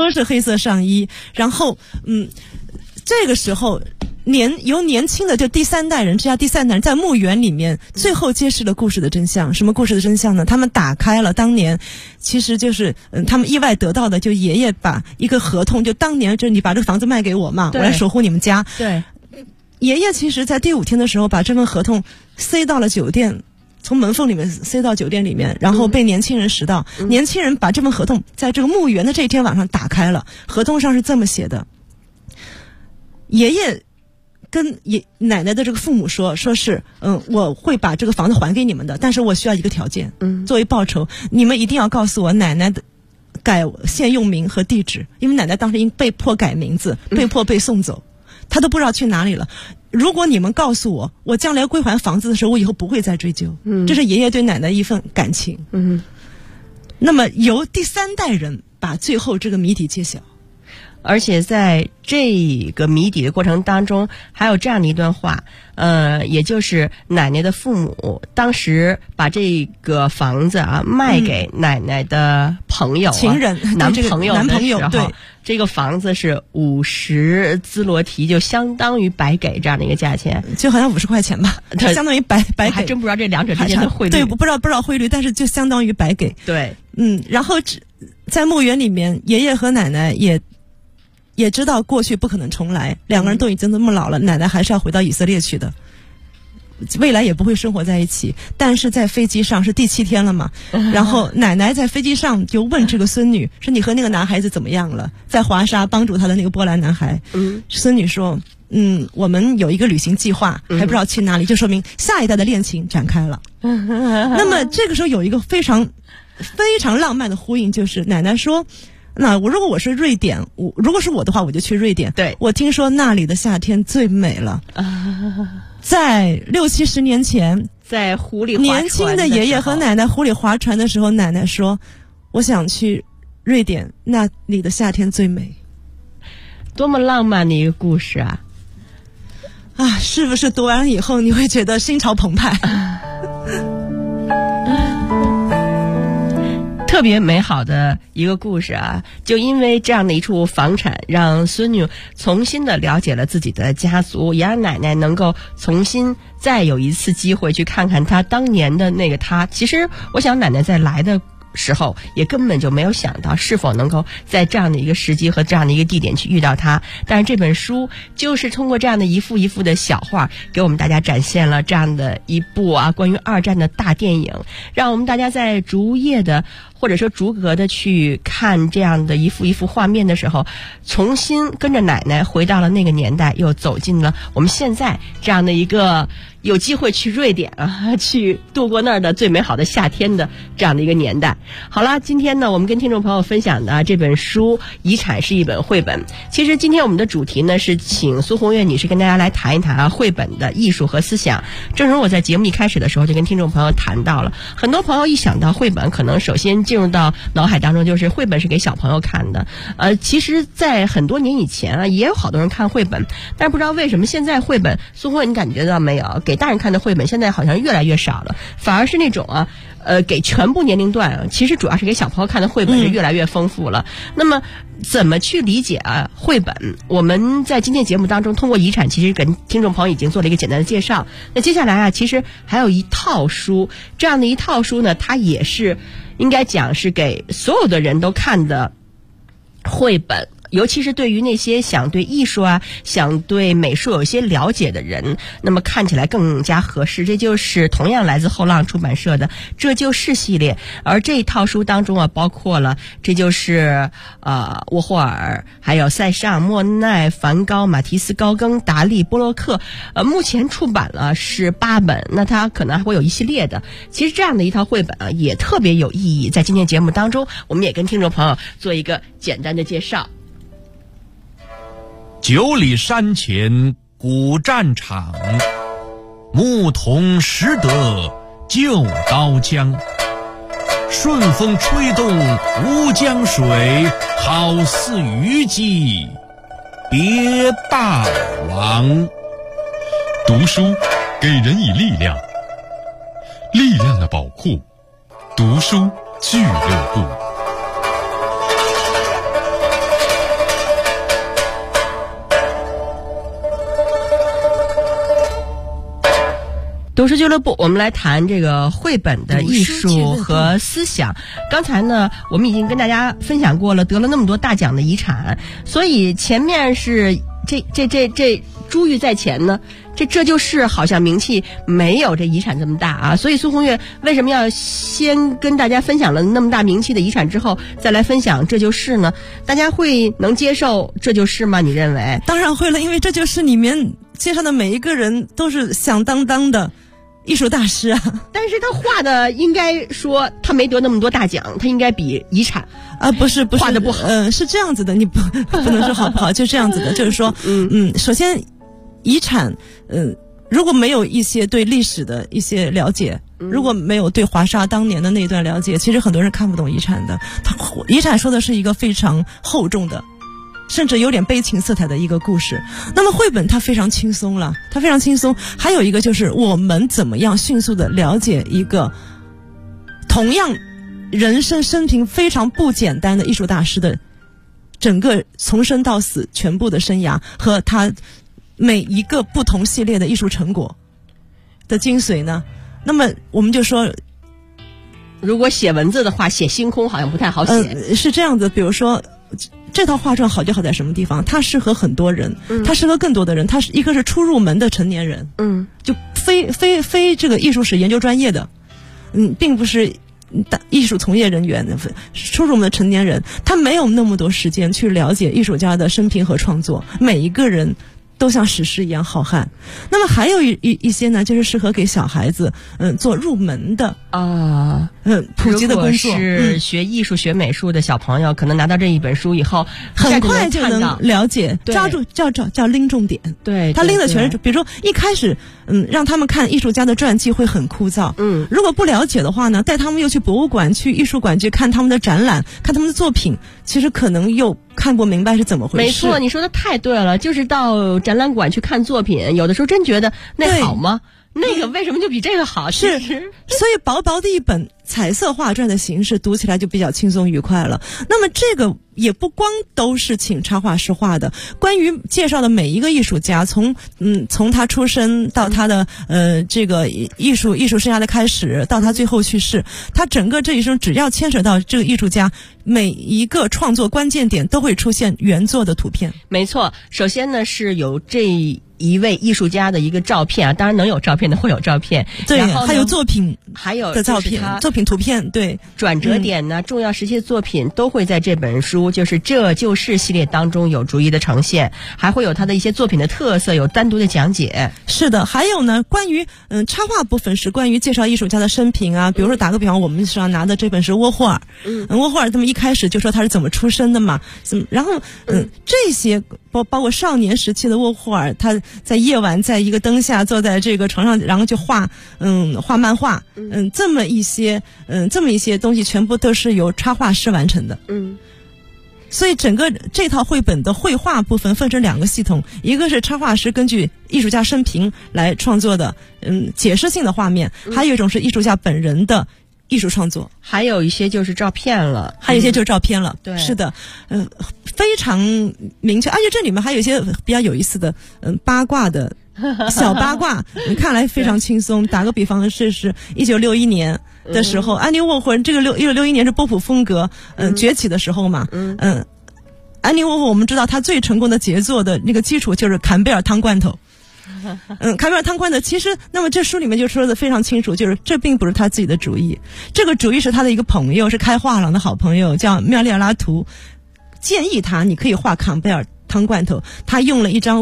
都是黑色上衣，然后这个时候由年轻的就第三代人，这家第三代人在墓园里面最后揭示了故事的真相。什么故事的真相呢？他们打开了当年其实就是他们意外得到的，就爷爷把一个合同，就当年就你把这个房子卖给我嘛，我来守护你们家。 对， 爷爷其实在第5天的时候把这份合同塞到了酒店，从门缝里面塞到酒店里面，然后被年轻人拾到。年轻人把这份合同在这个墓园的这一天晚上打开了，合同上是这么写的：爷爷跟奶奶的这个父母说是我会把这个房子还给你们的，但是我需要一个条件，作为报酬，你们一定要告诉我奶奶的改现用名和地址，因为奶奶当时因被迫改名字，被迫被送走，她都不知道去哪里了。如果你们告诉我，我将来归还房子的时候，我以后不会再追究。这是爷爷对奶奶一份感情。那么由第3代人把最后这个谜底揭晓。 而且在这个谜底的过程当中，还有这样的一段话，也就是奶奶的父母当时把这个房子卖给奶奶的朋友、 情人、 男朋友， 对， 这个房子是50兹罗提，就相当于白给这样的一个价钱， 就好像50块钱吧，相当于白给。 还真不知道这两者之间的汇率， 对，不知道汇率，但是就相当于白给。 对， 然后在墓园里面，爷爷和奶奶也知道过去不可能重来，两个人都已经这么老了，奶奶还是要回到以色列去的，未来也不会生活在一起。但是在飞机上是第7天了嘛，然后奶奶在飞机上就问这个孙女说：“你和那个男孩子怎么样了？”在华沙帮助他的那个波兰男孩，孙女说：“我们有一个旅行计划，还不知道去哪里，就说明下一代的恋情展开了。”那么这个时候有一个非常非常浪漫的呼应，就是奶奶说：“那如果我是瑞典，如果是我的话，我就去瑞典。 对， 我听说那里的夏天最美了。”在60-70年前， 在湖里划船年轻的爷爷和奶奶湖里划船的时候，奶奶说：“我想去瑞典，那里的夏天最美。” 多么浪漫的一个故事啊！ 是不是读完以后你会觉得心潮澎湃？ 特别美好的一个故事啊！就因为这样的一处房产，让孙女重新的了解了自己的家族，也让奶奶能够重新再有一次机会去看看她当年的那个她。其实我想奶奶在来的时候也根本就没有想到是否能够在这样的一个时机和这样的一个地点去遇到他，但是这本书就是通过这样的一幅一幅的小画，给我们大家展现了这样的一部关于2战的大电影，让我们大家在逐页的或者说逐格的去看这样的一幅一幅画面的时候，重新跟着奶奶回到了那个年代，又走进了我们现在这样的一个有机会去瑞典去度过那儿的最美好的夏天的这样的一个年代。好了，今天呢我们跟听众朋友分享的这本书《遗产》是一本绘本。其实今天我们的主题呢是请苏红月女士跟大家来谈一谈绘本的艺术和思想。正如我在节目一开始的时候就跟听众朋友谈到了，很多朋友一想到绘本，可能首先进入到脑海当中就是绘本是给小朋友看的。其实在很多年以前也有好多人看绘本，但是不知道为什么现在绘本，苏红月你感觉到没有，给大人看的绘本现在好像越来越少了，反而是那种给全部年龄段，其实主要是给小朋友看的绘本是越来越丰富了。那么怎么去理解绘本？我们在今天节目当中通过遗产，其实跟听众朋友已经做了一个简单的介绍。那接下来其实还有一套书，这样的一套书呢，它也是应该讲是给所有的人都看的绘本。尤其是对于那些想对艺术想对美术有一些了解的人，那么看起来更加合适。这就是同样来自后浪出版社的《这就是》系列，而这一套书当中包括了这就是沃霍尔，还有塞尚、莫奈、梵高、马蒂斯、高更、达利、波洛克，目前出版了是8本，那它可能还会有一系列的。其实这样的一套绘本也特别有意义，在今天节目当中我们也跟听众朋友做一个简单的介绍。 9里山前古战场，牧童识得旧刀枪。顺风吹动吴江水，好似虞姬别霸王。 读书给人以力量，力量的宝库，读书俱乐部。 读书俱乐部，我们来谈这个绘本的艺术和思想。刚才呢，我们已经跟大家分享过了，得了那么多大奖的遗产，所以前面是这珠玉在前呢，这就是好像名气没有这遗产这么大啊。所以苏红月为什么要先跟大家分享了那么大名气的遗产之后，再来分享这就是呢？大家会能接受这就是吗？你认为？ 当然会了，因为这就是里面介绍的每一个人都是响当当的艺术大师啊。 但是他画的应该说他没得那么多大奖，他应该比遗产不是画的不好。 是这样子的，你不能说好不好，就这样子的，就是说，首先遗产，如果没有一些对历史的一些了解，如果没有对华沙当年的那段了解，其实很多人看不懂遗产的。遗产说的是一个非常厚重的，甚至有点悲情色彩的一个故事。那么绘本它非常轻松了，它非常轻松。还有一个就是我们怎么样迅速的了解一个同样人生平非常不简单的艺术大师的整个从生到死全部的生涯和他每一个不同系列的艺术成果的精髓呢？那么我们就说， 如果写文字的话，写星空好像不太好写。 是这样子，比如说这套画传好就好在什么地方？它适合很多人，它适合更多的人。它是一个是初入门的成年人，就非这个艺术史研究专业的，并不是艺术从业人员，初入门的成年人，他没有那么多时间去了解艺术家的生平和创作。每一个人都像史诗一样浩瀚。那么还有一些呢，就是适合给小孩子做入门的普及的工作。 如果是学艺术学美术的小朋友，可能拿到这一本书以后很快就能了解，抓住叫拎重点。 对， 他拎的全是，比如说一开始让他们看艺术家的传记会很枯燥，如果不了解的话呢，带他们又去博物馆去艺术馆去看他们的展览，看他们的作品，其实可能又看不明白是怎么回事。 没错，你说的太对了，就是到展览馆去看作品，有的时候真觉得那好吗？那个为什么就比这个好？ 是，所以薄薄的一本彩色画传的形式读起来就比较轻松愉快了。那么这个也不光都是请插画师画的，关于介绍的每一个艺术家，从他出生到他的这个艺术生涯的开始，到他最后去世，他整个这一生只要牵扯到这个艺术家，每一个创作关键点都会出现原作的图片。 没错，首先呢是有这一位艺术家的一个照片啊，当然能有照片的会有照片， 对， 然后还有作品， 还有的照片，作品图片，对， 转折点呢，重要时期的作品都会在这本书，就是这就是系列当中有逐一的呈现，还会有他的一些作品的特色，有单独的讲解。 是的，还有呢，关于插画部分是关于介绍艺术家的生平啊，比如说打个比方，我们手上拿的这本是沃霍尔，沃霍尔他们一开始就说他是怎么出生的嘛，然后这些包括少年时期的沃霍尔，他在夜晚在一个灯下坐在这个床上，然后就画漫画，这么一些东西全部都是由插画师完成的。所以整个这套绘本的绘画部分分成两个系统，一个是插画师根据艺术家生平来创作的解释性的画面，还有一种是艺术家本人的艺术创作， 还有一些就是照片了， 还有一些就是照片了。 对， 是的，非常明确，而且这里面还有一些比较有意思的八卦的小八卦，看来非常轻松。打个比方，是1961年的时候，安妮沃霍尔这个1961年是波普风格崛起的时候嘛，安妮沃霍尔我们知道他最成功的杰作的那个基础就是坎贝尔汤罐头。坎贝尔汤罐头其实，那么这书里面就说的非常清楚，就是这并不是他自己的主意，这个主意是他的一个朋友，是开画廊的好朋友，叫妙丽尔拉图，建议他你可以画坎贝尔汤罐头，他用了一张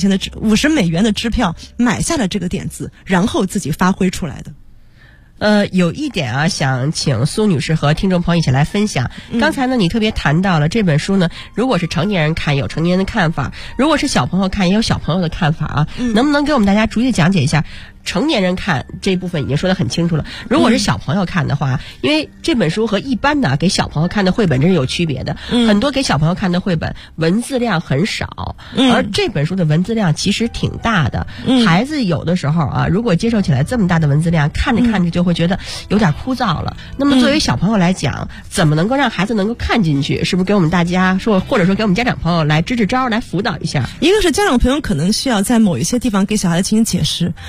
50美元的支票买下了这个点子，然后自己发挥出来的。 有一点啊，想请苏女士和听众朋友一起来分享。刚才呢，你特别谈到了这本书呢，如果是成年人看，有成年人的看法；如果是小朋友看，也有小朋友的看法啊。能不能给我们大家逐一的讲解一下？成年人看这一部分已经说得很清楚了，如果是小朋友看的话，因为这本书和一般的给小朋友看的绘本真是有区别的，很多给小朋友看的绘本文字量很少，而这本书的文字量其实挺大的，孩子有的时候啊，如果接受起来这么大的文字量，看着看着就会觉得有点枯燥了。那么作为小朋友来讲，怎么能够让孩子能够看进去？是不是给我们大家说，或者说给我们家长朋友来支支招，来辅导一下？ 一个是家长朋友可能需要在某一些地方给小孩子进行解释，还有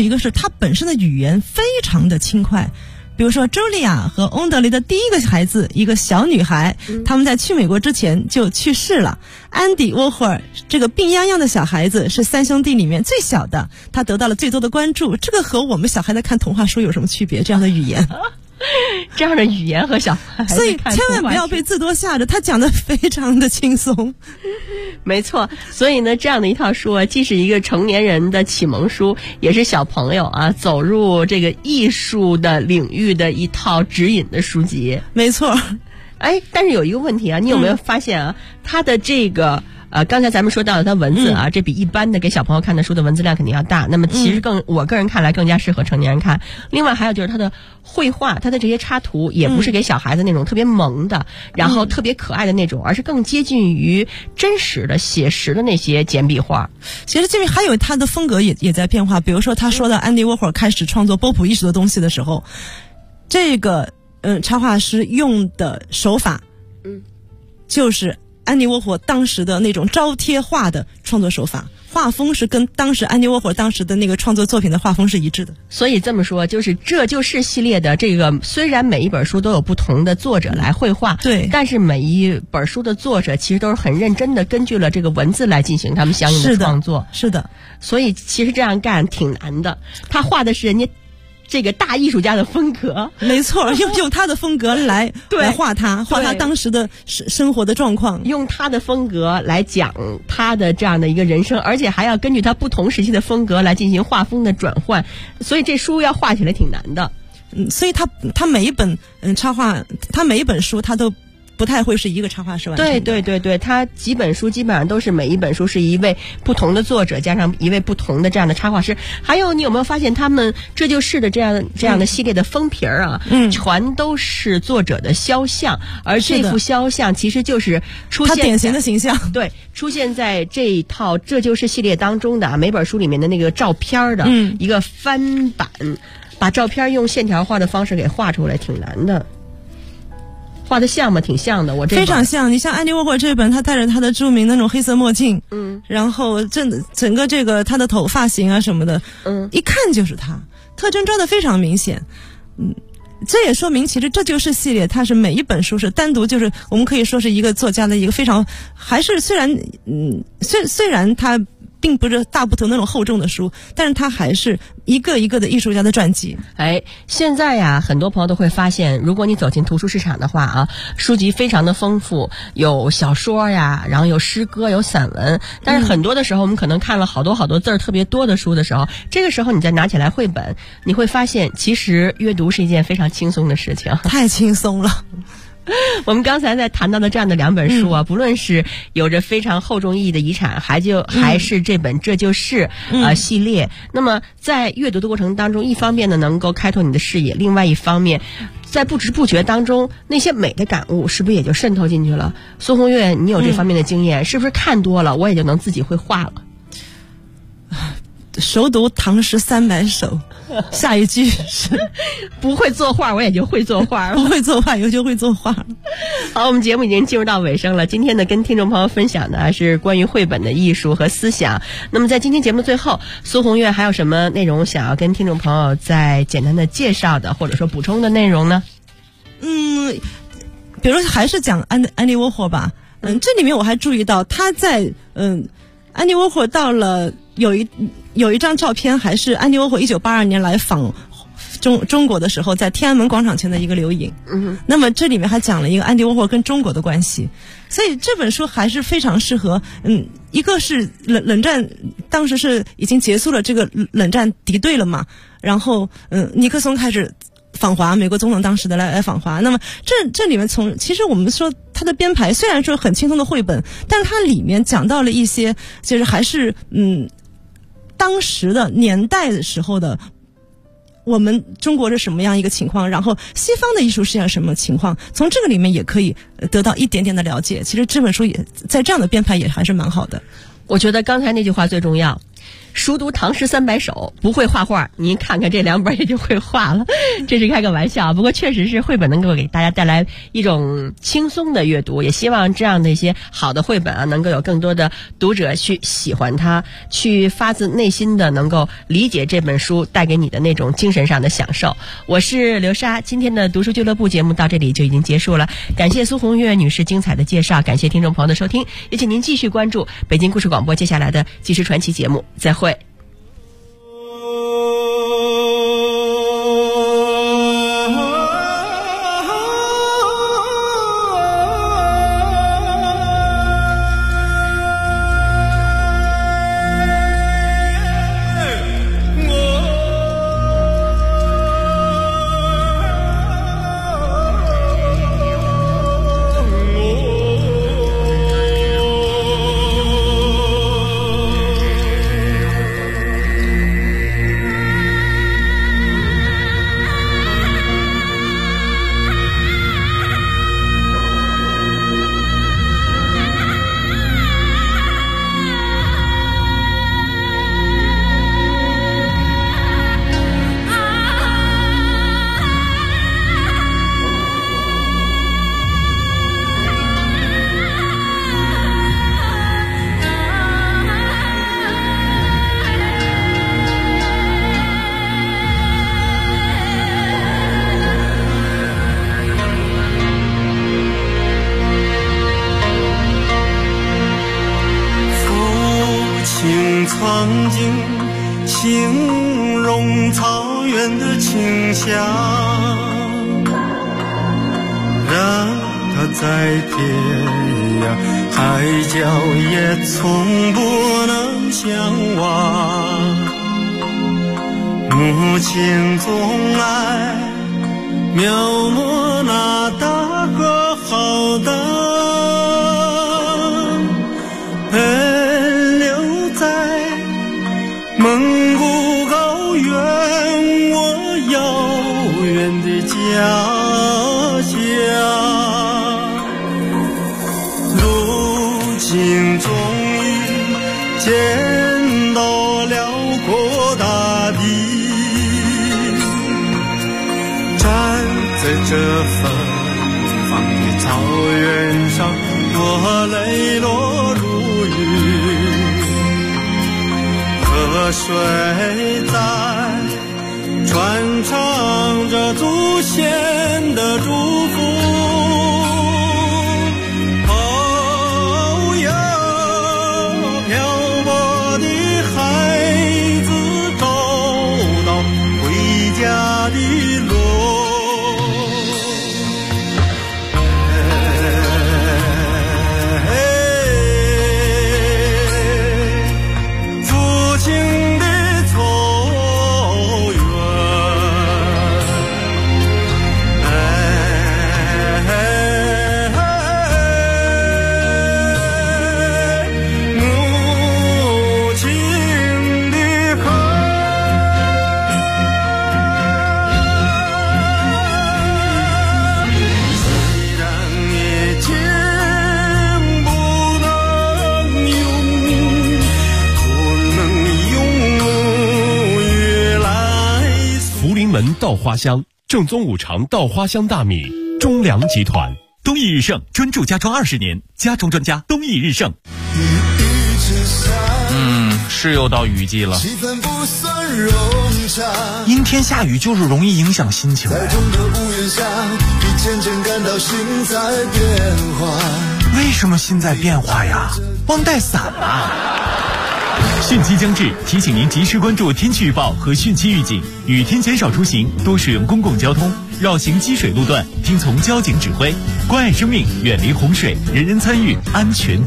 一个是他本身的语言非常的轻快。比如说茱莉亚和翁德雷的第一个孩子，一个小女孩，他们在去美国之前就去世了。安迪沃霍尔这个病殃殃的小孩子是3兄弟里面最小的，他得到了最多的关注。这个和我们小孩在看童话书有什么区别？这样的语言这样的语言和小孩子看童话书， 所以千万不要被字多吓着，他讲的非常的轻松。 没错，所以呢，这样的一套书啊，既是一个成年人的启蒙书，也是小朋友啊走入这个艺术的领域的一套指引的书籍。 没错。 哎，但是有一个问题啊，你有没有发现啊，它的这个刚才咱们说到的它文字啊，这比一般的给小朋友看的书的文字量肯定要大，那么其实我个人看来更加适合成年人看。另外还有就是它的绘画，它的这些插图也不是给小孩子那种特别萌的，然后特别可爱的那种，而是更接近于真实的写实的那些简笔画。 其实这边还有它的风格也在变化，比如说他说到安迪沃霍尔开始创作波普艺术的东西的时候，这个插画师用的手法就是安迪沃霍当时的那种招贴画的创作手法，画风是跟当时安迪沃霍当时的那个创作作品的画风是一致的。 所以这么说，就是这就是系列的这个，虽然每一本书都有不同的作者来绘画， 对， 但是每一本书的作者其实都是很认真的根据了这个文字来进行他们相应的创作。 是的。 所以其实这样干挺难的，他画的是人家这个大艺术家的风格。 没错，用他的风格来画他当时的生活的状况， 用他的风格来讲他的这样的一个人生，而且还要根据他不同时期的风格来进行画风的转换，所以这书要画起来挺难的。 所以他每一本插画，他每一本书他都不太会是一个插画师完成的。 对，他几本书基本上都是每一本书是一位不同的作者加上一位不同的这样的插画师。还有你有没有发现他们这就是的这样的系列的封皮啊，全都是作者的肖像，而这幅肖像其实就是出现他典型的形象， 对，出现在这一套这就是系列当中的啊，每本书里面的那个照片的一个翻版，把照片用线条画的方式给画出来挺难的。画的像吗？挺像的，我这非常像。你像安迪沃霍这本，他戴着他的著名那种黑色墨镜，然后整个这个他的发型啊什么的，一看就是他，特征抓得非常明显。这也说明其实这就是系列，它是每一本书是单独，就是我们可以说是一个作家的一个非常，还是虽然他并不是大部头那种厚重的书，但是它还是一个一个的艺术家的传记。 哎，现在呀，很多朋友都会发现，如果你走进图书市场的话啊，书籍非常的丰富，有小说呀，然后有诗歌，有散文。但是很多的时候，我们可能看了好多字儿特别多的书的时候，这个时候你再拿起来绘本，你会发现，其实阅读是一件非常轻松的事情。 太轻松了。 我们刚才在谈到的这样的两本书啊，不论是有着非常厚重意义的遗产，还是这本这就是系列，那么在阅读的过程当中，一方面呢能够开拓你的视野，另外一方面在不知不觉当中那些美的感悟是不是也就渗透进去了？苏红月，你有这方面的经验，是不是看多了我也就能自己会画了？ 熟读唐诗300首，下一句是不会作画我也就会作画了， 不会作画我就会作画了。 好，我们节目已经进入到尾声了。今天呢，跟听众朋友分享的是关于绘本的艺术和思想。那么在今天节目的最后，苏红月还有什么内容想要跟听众朋友再简单的介绍的，或者说补充的内容呢？ 比如还是讲安迪沃霍吧。这里面我还注意到他在安迪沃霍到了有一张照片，还是安迪沃霍1982年来访中国的时候，在天安门广场前的一个留影。那么这里面还讲了一个安迪沃霍跟中国的关系，所以这本书还是非常适合。一个是冷战，当时是已经结束了这个冷战敌对了嘛，然后尼克松开始访华，美国总统当时的来访华。那么这里面其实我们说它的编排虽然说很轻松的绘本，但是它里面讲到了一些就是还是当时的年代的时候的我们中国是什么样一个情况，然后西方的艺术是样什么情况，从这个里面也可以得到一点点的了解。其实这本书也在这样的编排也还是蛮好的。 我觉得刚才那句话最重要， 熟读唐诗300首，不会画画，您看看这2本也就会画了。这是开个玩笑，不过确实是绘本能够给大家带来一种轻松的阅读，也希望这样的一些好的绘本啊，能够有更多的读者去喜欢它，去发自内心的能够理解这本书带给你的那种精神上的享受。我是刘莎，今天的读书俱乐部节目到这里就已经结束了，感谢苏红月女士精彩的介绍，感谢听众朋友的收听，也请您继续关注北京故事广播接下来的纪实传奇节目，再会。 曾经形容草原的清香，让它在天涯海角也从不能相忘。母亲总爱描摹那大河浩荡，奔流在蒙古高原，我遥远的家乡。如今终于见到辽阔大地，站在这芬芳的草原上，我泪落如雨。河水在传唱着祖先的祝福，哦哟，漂泊的孩子找到回家的路。 稻花香正宗五常稻花香大米，中粮集团。 东益日盛专注家装20年，家装专家东益日盛。 是又到雨季了， 气氛不算冗长， 阴天下雨就是容易影响心情。 在中的屋檐下，你渐渐感到心在变化。 为什么心在变化呀？忘带伞了。 汛期将至，提醒您及时关注天气预报和汛期预警，雨天减少出行，多使用公共交通，绕行积水路段，听从交警指挥，关爱生命，远离洪水，人人参与，安全